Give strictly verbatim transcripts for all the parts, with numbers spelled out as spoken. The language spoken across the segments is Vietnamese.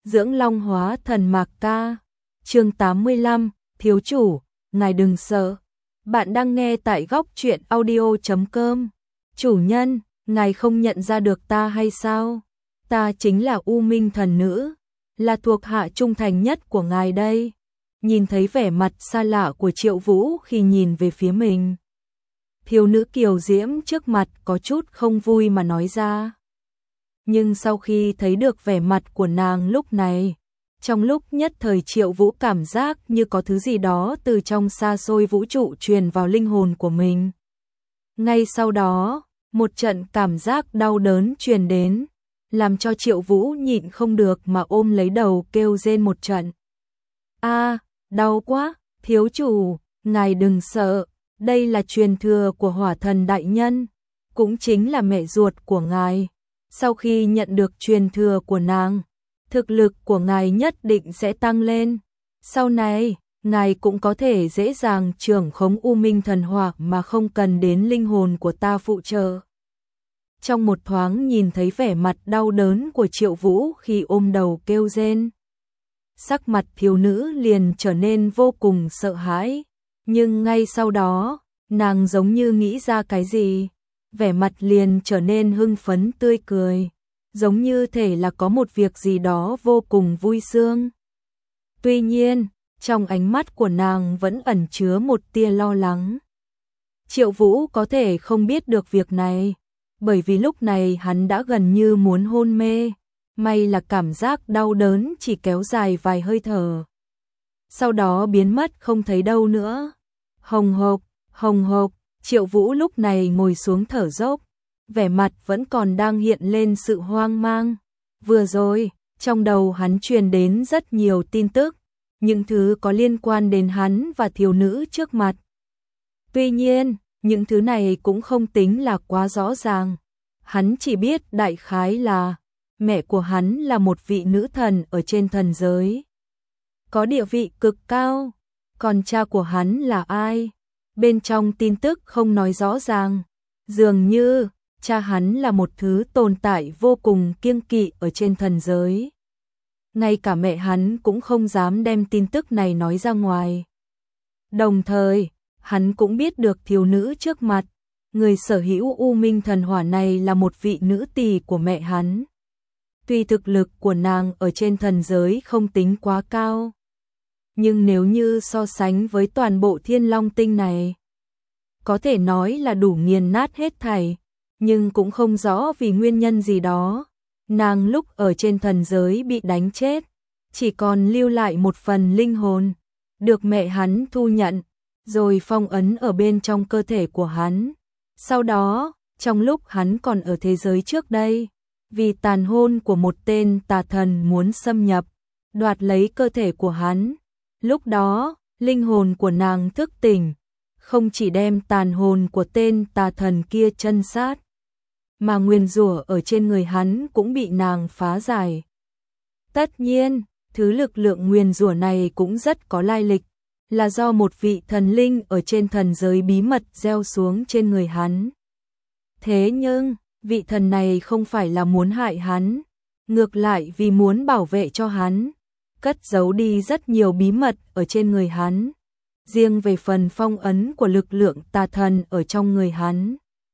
Dưỡng Long hóa thần Mạc Ca. Chương tám mươi lăm, thiếu chủ, ngài đừng sợ. Bạn đang nghe tại góc truyện audio chấm com. Chủ nhân, ngài không nhận ra được ta hay sao? Ta chính là U Minh thần nữ, là thuộc hạ trung thành nhất của ngài đây. Nhìn thấy vẻ mặt xa lạ của Triệu Vũ khi nhìn về phía mình, thiếu nữ kiều diễm trước mặt có chút không vui mà nói ra. Nhưng sau khi thấy được vẻ mặt của nàng lúc này, trong lúc nhất thời Triệu Vũ cảm giác như có thứ gì đó từ trong xa xôi vũ trụ truyền vào linh hồn của mình. Ngay sau đó, một trận cảm giác đau đớn truyền đến, làm cho Triệu Vũ nhịn không được mà ôm lấy đầu kêu rên một trận. A, đau quá, thiếu chủ, ngài đừng sợ, đây là truyền thừa của Hỏa Thần đại nhân, cũng chính là mẹ ruột của ngài. Sau khi nhận được truyền thừa của nàng, thực lực của ngài nhất định sẽ tăng lên. Sau này, ngài cũng có thể dễ dàng trưởng khống U Minh thần hỏa mà không cần đến linh hồn của ta phụ trợ. Trong một thoáng nhìn thấy vẻ mặt đau đớn của Triệu Vũ khi ôm đầu kêu rên, sắc mặt thiếu nữ liền trở nên vô cùng sợ hãi. Nhưng ngay sau đó, nàng giống như nghĩ ra cái gì, vẻ mặt liền trở nên hưng phấn tươi cười, giống như thể là có một việc gì đó vô cùng vui sướng. Tuy nhiên, trong ánh mắt của nàng vẫn ẩn chứa một tia lo lắng. Triệu Vũ có thể không biết được việc này, bởi vì lúc này hắn đã gần như muốn hôn mê, may là cảm giác đau đớn chỉ kéo dài vài hơi thở, sau đó biến mất không thấy đâu nữa. Hồng hộc, hồng hộc, Triệu Vũ lúc này ngồi xuống thở dốc, vẻ mặt vẫn còn đang hiện lên sự hoang mang. Vừa rồi, trong đầu hắn truyền đến rất nhiều tin tức, những thứ có liên quan đến hắn và thiếu nữ trước mặt. Tuy nhiên, những thứ này cũng không tính là quá rõ ràng. Hắn chỉ biết đại khái là mẹ của hắn là một vị nữ thần ở trên thần giới, có địa vị cực cao. Còn cha của hắn là ai? Bên trong tin tức không nói rõ ràng. Dường như cha hắn là một thứ tồn tại vô cùng kiêng kỵ ở trên thần giới. Ngay cả mẹ hắn cũng không dám đem tin tức này nói ra ngoài. Đồng thời, hắn cũng biết được thiếu nữ trước mặt, người sở hữu U Minh thần hỏa này là một vị nữ tỳ của mẹ hắn. Tuy thực lực của nàng ở trên thần giới không tính quá cao, nhưng nếu như so sánh với toàn bộ Thiên Long Tinh này, có thể nói là đủ nghiền nát hết thảy. Nhưng cũng không rõ vì nguyên nhân gì đó, nàng lúc ở trên thần giới bị đánh chết, chỉ còn lưu lại một phần linh hồn, được mẹ hắn thu nhận, rồi phong ấn ở bên trong cơ thể của hắn. Sau đó, trong lúc hắn còn ở thế giới trước đây, vì tàn hôn của một tên tà thần muốn xâm nhập, đoạt lấy cơ thể của hắn. Lúc đó, linh hồn của nàng thức tỉnh, không chỉ đem tàn hồn của tên tà thần kia chân sát, mà nguyền rủa ở trên người hắn cũng bị nàng phá giải. Tất nhiên, thứ lực lượng nguyền rủa này cũng rất có lai lịch, là do một vị thần linh ở trên thần giới bí mật gieo xuống trên người hắn. Thế nhưng, vị thần này không phải là muốn hại hắn, ngược lại vì muốn bảo vệ cho hắn, cất giấu đi rất nhiều bí mật ở trên người hắn. Riêng về phần phong ấn của lực lượng tà thần ở trong người hắn,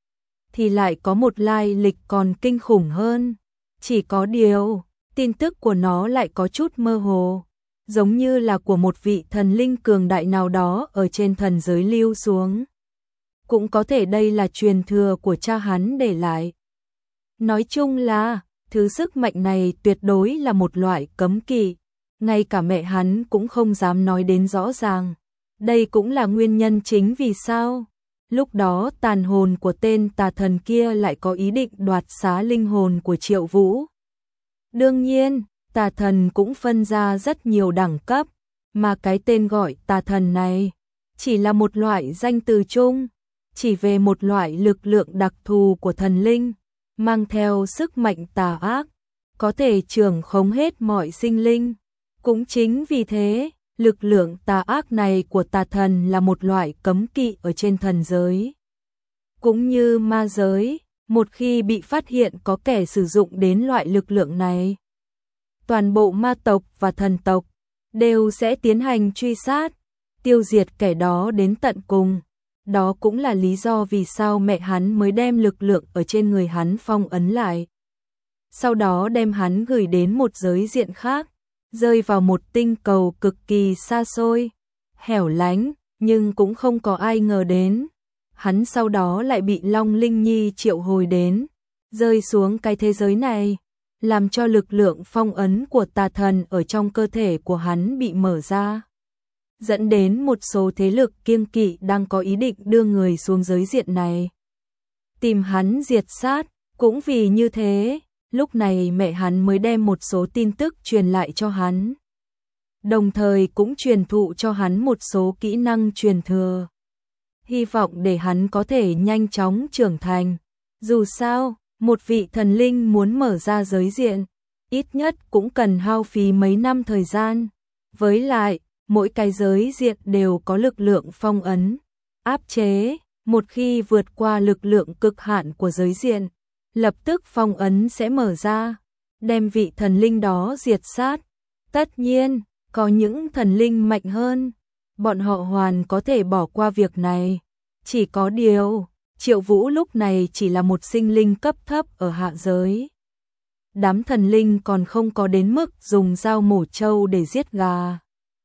thì lại có một lai lịch còn kinh khủng hơn. Chỉ có điều, tin tức của nó lại có chút mơ hồ, giống như là của một vị thần linh cường đại nào đó ở trên thần giới lưu xuống. Cũng có thể đây là truyền thừa của cha hắn để lại. Nói chung là, thứ sức mạnh này tuyệt đối là một loại cấm kỵ, ngay cả mẹ hắn cũng không dám nói đến rõ ràng. Đây cũng là nguyên nhân chính vì sao lúc đó tàn hồn của tên tà thần kia lại có ý định đoạt xá linh hồn của Triệu Vũ. Đương nhiên, tà thần cũng phân ra rất nhiều đẳng cấp, mà cái tên gọi tà thần này chỉ là một loại danh từ chung, chỉ về một loại lực lượng đặc thù của thần linh, mang theo sức mạnh tà ác, có thể trưởng khống hết mọi sinh linh. Cũng chính vì thế, lực lượng tà ác này của tà thần là một loại cấm kỵ ở trên thần giới. Cũng như ma giới, một khi bị phát hiện có kẻ sử dụng đến loại lực lượng này, toàn bộ ma tộc và thần tộc đều sẽ tiến hành truy sát, tiêu diệt kẻ đó đến tận cùng. Đó cũng là lý do vì sao mẹ hắn mới đem lực lượng ở trên người hắn phong ấn lại. Sau đó đem hắn gửi đến một giới diện khác, rơi vào một tinh cầu cực kỳ xa xôi, hẻo lánh, nhưng cũng không có ai ngờ đến. Hắn sau đó lại bị Long Linh Nhi triệu hồi đến, rơi xuống cái thế giới này, làm cho lực lượng phong ấn của tà thần ở trong cơ thể của hắn bị mở ra, dẫn đến một số thế lực kiêng kỵ đang có ý định đưa người xuống giới diện này, tìm hắn diệt sát. Cũng vì như thế, lúc này mẹ hắn mới đem một số tin tức truyền lại cho hắn, đồng thời cũng truyền thụ cho hắn một số kỹ năng truyền thừa, hy vọng để hắn có thể nhanh chóng trưởng thành. Dù sao, một vị thần linh muốn mở ra giới diện, ít nhất cũng cần hao phí mấy năm thời gian. Với lại, mỗi cái giới diện đều có lực lượng phong ấn, áp chế, một khi vượt qua lực lượng cực hạn của giới diện, lập tức phong ấn sẽ mở ra, đem vị thần linh đó diệt sát. Tất nhiên, có những thần linh mạnh hơn, bọn họ hoàn có thể bỏ qua việc này. Chỉ có điều, Triệu Vũ lúc này chỉ là một sinh linh cấp thấp ở hạ giới. Đám thần linh còn không có đến mức dùng dao mổ trâu để giết gà.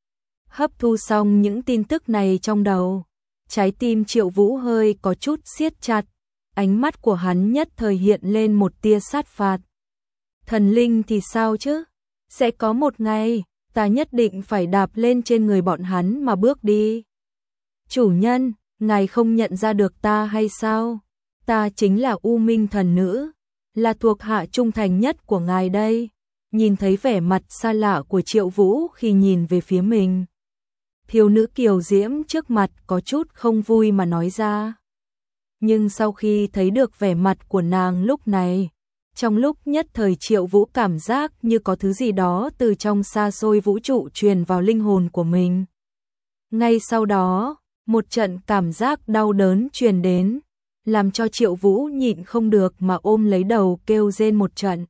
Hấp thu xong những tin tức này trong đầu, trái tim Triệu Vũ hơi có chút siết chặt, ánh mắt của hắn nhất thời hiện lên một tia sát phạt. Thần linh thì sao chứ? Sẽ có một ngày, ta nhất định phải đạp lên trên người bọn hắn mà bước đi. Chủ nhân, ngài không nhận ra được ta hay sao? Ta chính là U Minh thần nữ, là thuộc hạ trung thành nhất của ngài đây. Nhìn thấy vẻ mặt xa lạ của Triệu Vũ khi nhìn về phía mình, thiếu nữ kiều diễm trước mặt có chút không vui mà nói ra. Nhưng sau khi thấy được vẻ mặt của nàng lúc này, trong lúc nhất thời Triệu Vũ cảm giác như có thứ gì đó từ trong xa xôi vũ trụ truyền vào linh hồn của mình. Ngay sau đó, một trận cảm giác đau đớn truyền đến, làm cho Triệu Vũ nhịn không được mà ôm lấy đầu kêu rên một trận.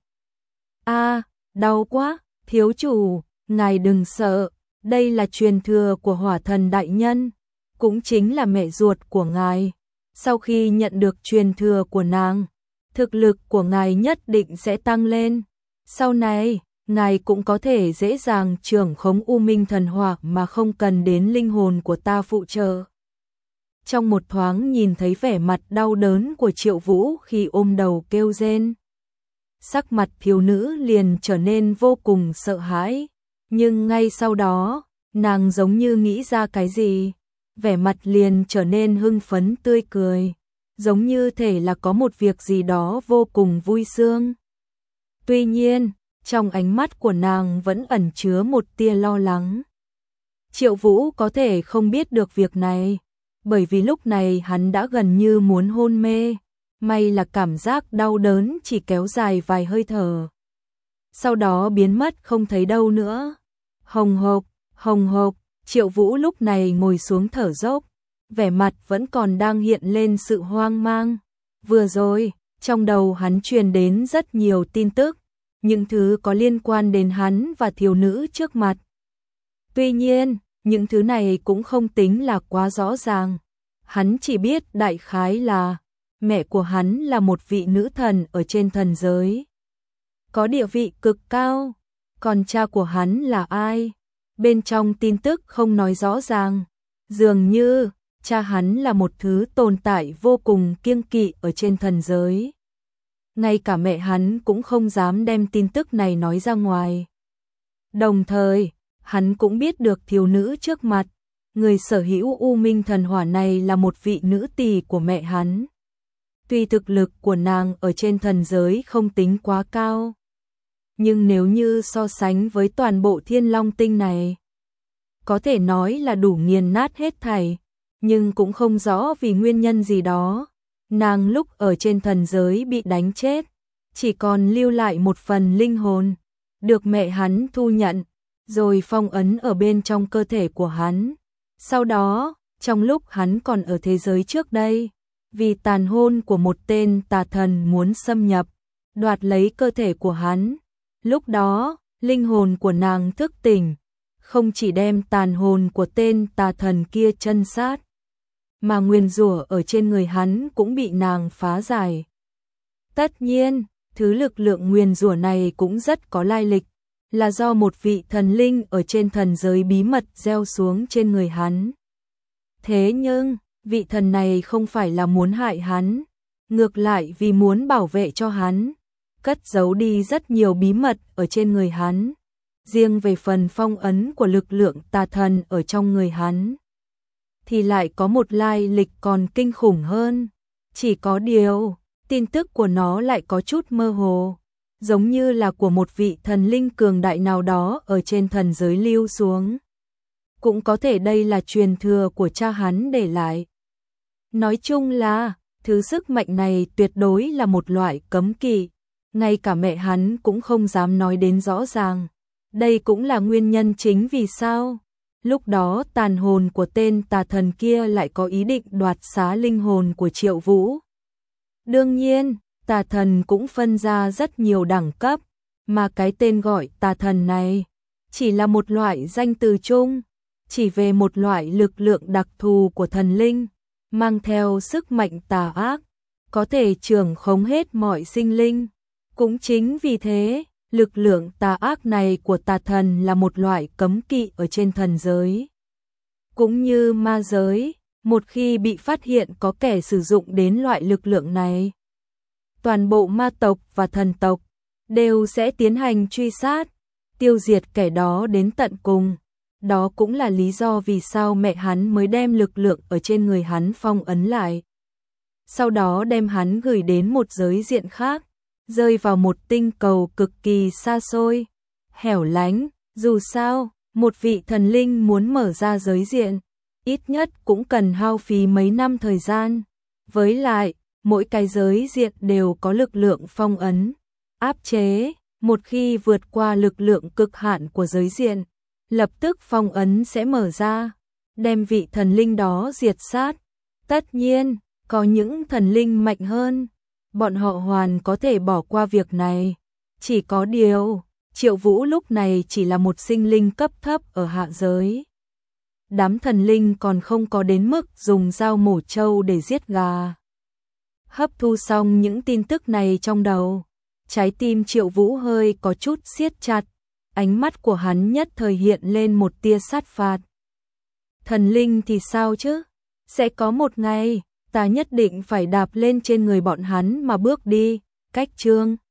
A, đau quá, thiếu chủ, ngài đừng sợ, đây là truyền thừa của Hỏa Thần đại nhân, cũng chính là mẹ ruột của ngài. Sau khi nhận được truyền thừa của nàng, thực lực của ngài nhất định sẽ tăng lên. Sau này, ngài cũng có thể dễ dàng trưởng khống U Minh thần hỏa mà không cần đến linh hồn của ta phụ trợ. Trong một thoáng nhìn thấy vẻ mặt đau đớn của Triệu Vũ khi ôm đầu kêu rên, sắc mặt thiếu nữ liền trở nên vô cùng sợ hãi. Nhưng ngay sau đó, nàng giống như nghĩ ra cái gì, vẻ mặt liền trở nên hưng phấn tươi cười, giống như thể là có một việc gì đó vô cùng vui sướng. Tuy nhiên, trong ánh mắt của nàng vẫn ẩn chứa một tia lo lắng. Triệu Vũ có thể không biết được việc này, bởi vì lúc này hắn đã gần như muốn hôn mê, may là cảm giác đau đớn chỉ kéo dài vài hơi thở, sau đó biến mất không thấy đâu nữa. Hồng hộc, hồng hộc, Triệu Vũ lúc này ngồi xuống thở dốc, vẻ mặt vẫn còn đang hiện lên sự hoang mang. Vừa rồi, trong đầu hắn truyền đến rất nhiều tin tức, những thứ có liên quan đến hắn và thiếu nữ trước mặt. Tuy nhiên, những thứ này cũng không tính là quá rõ ràng. Hắn chỉ biết đại khái là mẹ của hắn là một vị nữ thần ở trên thần giới, có địa vị cực cao. Còn cha của hắn là ai? Bên trong tin tức không nói rõ ràng. Dường như cha hắn là một thứ tồn tại vô cùng kiêng kỵ ở trên thần giới. Ngay cả mẹ hắn cũng không dám đem tin tức này nói ra ngoài. Đồng thời, hắn cũng biết được thiếu nữ trước mặt, người sở hữu U Minh thần hỏa này là một vị nữ tỳ của mẹ hắn. Tuy thực lực của nàng ở trên thần giới không tính quá cao, nhưng nếu như so sánh với toàn bộ Thiên Long Tinh này, có thể nói là đủ nghiền nát hết thảy. Nhưng cũng không rõ vì nguyên nhân gì đó, nàng lúc ở trên thần giới bị đánh chết, chỉ còn lưu lại một phần linh hồn, được mẹ hắn thu nhận, rồi phong ấn ở bên trong cơ thể của hắn. Sau đó, trong lúc hắn còn ở thế giới trước đây, vì tàn hôn của một tên tà thần muốn xâm nhập, đoạt lấy cơ thể của hắn, lúc đó, linh hồn của nàng thức tỉnh, không chỉ đem tàn hồn của tên tà thần kia chân sát, mà nguyền rủa ở trên người hắn cũng bị nàng phá giải. Tất nhiên, thứ lực lượng nguyền rủa này cũng rất có lai lịch, là do một vị thần linh ở trên thần giới bí mật gieo xuống trên người hắn. Thế nhưng, vị thần này không phải là muốn hại hắn, ngược lại vì muốn bảo vệ cho hắn, cất giấu đi rất nhiều bí mật ở trên người hắn. Riêng về phần phong ấn của lực lượng tà thần ở trong người hắn, thì lại có một lai lịch còn kinh khủng hơn. Chỉ có điều, tin tức của nó lại có chút mơ hồ, giống như là của một vị thần linh cường đại nào đó ở trên thần giới lưu xuống. Cũng có thể đây là truyền thừa của cha hắn để lại. Nói chung là, thứ sức mạnh này tuyệt đối là một loại cấm kỵ, ngay cả mẹ hắn cũng không dám nói đến rõ ràng. Đây cũng là nguyên nhân chính vì sao lúc đó tàn hồn của tên tà thần kia lại có ý định đoạt xá linh hồn của Triệu Vũ. Đương nhiên, tà thần cũng phân ra rất nhiều đẳng cấp, mà cái tên gọi tà thần này chỉ là một loại danh từ chung, chỉ về một loại lực lượng đặc thù của thần linh, mang theo sức mạnh tà ác, có thể trưởng khống hết mọi sinh linh. Cũng chính vì thế, lực lượng tà ác này của tà thần là một loại cấm kỵ ở trên thần giới. Cũng như ma giới, một khi bị phát hiện có kẻ sử dụng đến loại lực lượng này, toàn bộ ma tộc và thần tộc đều sẽ tiến hành truy sát, tiêu diệt kẻ đó đến tận cùng. Đó cũng là lý do vì sao mẹ hắn mới đem lực lượng ở trên người hắn phong ấn lại, sau đó đem hắn gửi đến một giới diện khác, rơi vào một tinh cầu cực kỳ xa xôi, hẻo lánh. Dù sao, một vị thần linh muốn mở ra giới diện, ít nhất cũng cần hao phí mấy năm thời gian. Với lại, mỗi cái giới diện đều có lực lượng phong ấn, áp chế, một khi vượt qua lực lượng cực hạn của giới diện, lập tức phong ấn sẽ mở ra, đem vị thần linh đó diệt sát. Tất nhiên, có những thần linh mạnh hơn, bọn họ hoàn có thể bỏ qua việc này. Chỉ có điều, Triệu Vũ lúc này chỉ là một sinh linh cấp thấp ở hạ giới. Đám thần linh còn không có đến mức dùng dao mổ trâu để giết gà. Hấp thu xong những tin tức này trong đầu, trái tim Triệu Vũ hơi có chút siết chặt, ánh mắt của hắn nhất thời hiện lên một tia sát phạt. Thần linh thì sao chứ? Sẽ có một ngày, ta nhất định phải đạp lên trên người bọn hắn mà bước đi. Cách chương